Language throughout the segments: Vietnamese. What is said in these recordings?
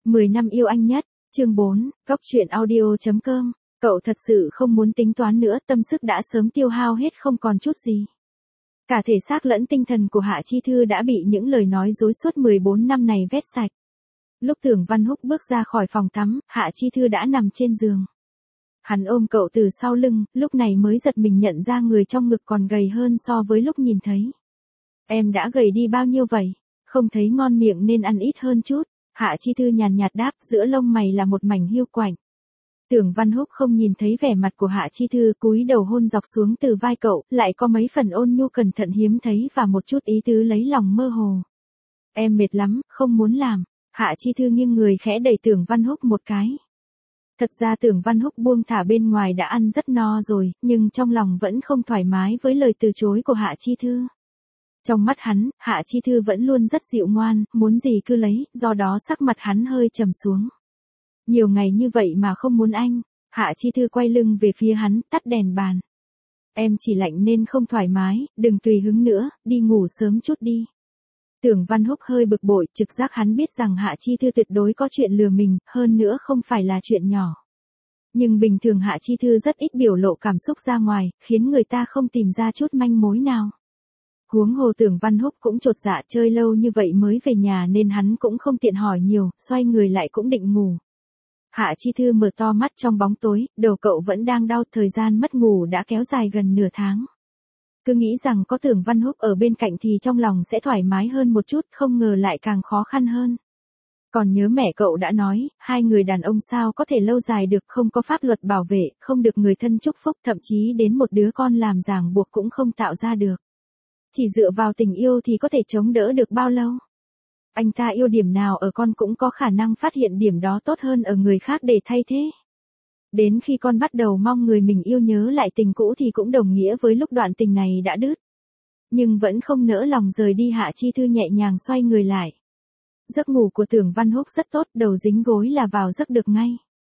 10 năm yêu anh nhất, chương 4, Cóc truyện audio.com. Cậu thật sự không muốn tính toán nữa, tâm sức đã sớm tiêu hao hết không còn chút gì. Cả thể xác lẫn tinh thần của Hạ Chi Thư đã bị những lời nói dối suốt 14 năm này vét sạch. Lúc Tưởng Văn Húc bước ra khỏi phòng tắm, Hạ Chi Thư đã nằm trên giường. Hắn ôm cậu từ sau lưng, lúc này mới giật mình nhận ra người trong ngực còn gầy hơn so với lúc nhìn thấy. Em đã gầy đi bao nhiêu vậy? Không thấy ngon miệng nên ăn ít hơn chút. Hạ Chi Thư nhàn nhạt đáp, giữa lông mày là một mảnh hiu quạnh. Tưởng Văn Húc không nhìn thấy vẻ mặt của Hạ Chi Thư, cúi đầu hôn dọc xuống từ vai cậu, lại có mấy phần ôn nhu cẩn thận hiếm thấy và một chút ý tứ lấy lòng mơ hồ. Em mệt lắm, không muốn làm. Hạ Chi Thư nghiêng người khẽ đẩy Tưởng Văn Húc một cái. Thật ra Tưởng Văn Húc buông thả bên ngoài đã ăn rất no rồi, nhưng trong lòng vẫn không thoải mái với lời từ chối của Hạ Chi Thư. Trong mắt hắn, Hạ Chi Thư vẫn luôn rất dịu ngoan, muốn gì cứ lấy, do đó sắc mặt hắn hơi trầm xuống. Nhiều ngày như vậy mà không muốn anh. Hạ Chi Thư quay lưng về phía hắn, tắt đèn bàn. Em chỉ lạnh nên không thoải mái, đừng tùy hứng nữa, đi ngủ sớm chút đi. Tưởng Văn Húc hơi bực bội, trực giác hắn biết rằng Hạ Chi Thư tuyệt đối có chuyện lừa mình, hơn nữa không phải là chuyện nhỏ. Nhưng bình thường Hạ Chi Thư rất ít biểu lộ cảm xúc ra ngoài, khiến người ta không tìm ra chút manh mối nào. Huống hồ Tưởng Văn Húc cũng chột dạ, chơi lâu như vậy mới về nhà nên hắn cũng không tiện hỏi nhiều, xoay người lại cũng định ngủ. Hạ Chi Thư mở to mắt trong bóng tối, đầu cậu vẫn đang đau, thời gian mất ngủ đã kéo dài gần nửa tháng. Cứ nghĩ rằng có Tưởng Văn Húc ở bên cạnh thì trong lòng sẽ thoải mái hơn một chút, không ngờ lại càng khó khăn hơn. Còn nhớ mẹ cậu đã nói, hai người đàn ông sao có thể lâu dài được, không có pháp luật bảo vệ, không được người thân chúc phúc, thậm chí đến một đứa con làm ràng buộc cũng không tạo ra được. Chỉ dựa vào tình yêu thì có thể chống đỡ được bao lâu? Anh ta yêu điểm nào ở con cũng có khả năng phát hiện điểm đó tốt hơn ở người khác để thay thế. Đến khi con bắt đầu mong người mình yêu nhớ lại tình cũ thì cũng đồng nghĩa với lúc đoạn tình này đã đứt. Nhưng vẫn không nỡ lòng rời đi, Hạ Chi Thư nhẹ nhàng xoay người lại. Giấc ngủ của Tưởng Văn Húc rất tốt, đầu dính gối là vào giấc được ngay.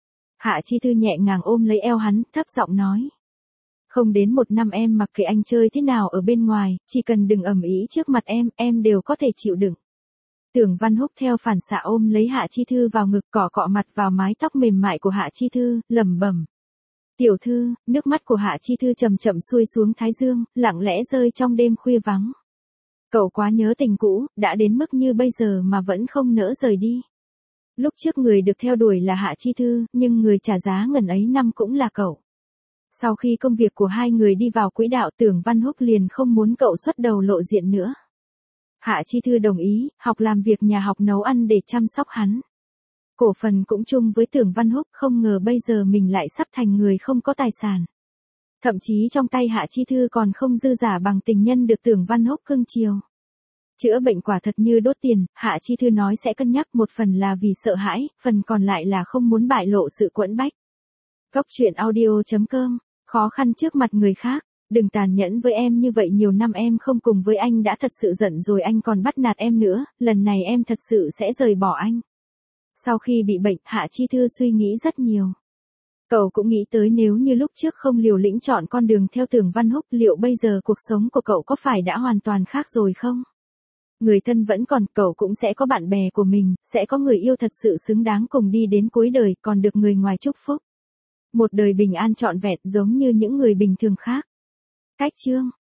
Hạ Chi Thư nhẹ nhàng ôm lấy eo hắn, thấp giọng nói. Không đến 1 năm em mặc kệ anh chơi thế nào ở bên ngoài, chỉ cần đừng ầm ĩ trước mặt em đều có thể chịu đựng. Tưởng Văn Húc theo phản xạ ôm lấy Hạ Chi Thư vào ngực, cọ cọ mặt vào mái tóc mềm mại của Hạ Chi Thư, lẩm bẩm. Tiểu thư, nước mắt của Hạ Chi Thư chậm chậm xuôi xuống thái dương, lặng lẽ rơi trong đêm khuya vắng. Cậu quá nhớ tình cũ, đã đến mức như bây giờ mà vẫn không nỡ rời đi. Lúc trước người được theo đuổi là Hạ Chi Thư, nhưng người trả giá ngần ấy năm cũng là cậu. Sau khi công việc của hai người đi vào quỹ đạo, Tưởng Văn Húc liền không muốn cậu xuất đầu lộ diện nữa. Hạ Chi Thư đồng ý, học làm việc nhà, học nấu ăn để chăm sóc hắn. Cổ phần cũng chung với Tưởng Văn Húc, không ngờ bây giờ mình lại sắp thành người không có tài sản. Thậm chí trong tay Hạ Chi Thư còn không dư giả bằng tình nhân được Tưởng Văn Húc cưng chiều. Chữa bệnh quả thật như đốt tiền, Hạ Chi Thư nói sẽ cân nhắc, một phần là vì sợ hãi, phần còn lại là không muốn bại lộ sự quẫn bách. Cóc truyện audio.com, khó khăn trước mặt người khác. Đừng tàn nhẫn với em như vậy, nhiều năm em không cùng với anh đã thật sự giận rồi, anh còn bắt nạt em nữa, lần này em thật sự sẽ rời bỏ anh. Sau khi bị bệnh, Hạ Chi Thư suy nghĩ rất nhiều. Cậu cũng nghĩ tới nếu như lúc trước không liều lĩnh chọn con đường theo Tưởng Văn Húc, liệu bây giờ cuộc sống của cậu có phải đã hoàn toàn khác rồi không? Người thân vẫn còn, cậu cũng sẽ có bạn bè của mình, sẽ có người yêu thật sự xứng đáng cùng đi đến cuối đời, còn được người ngoài chúc phúc. Một đời bình an trọn vẹn giống như những người bình thường khác. Cách chương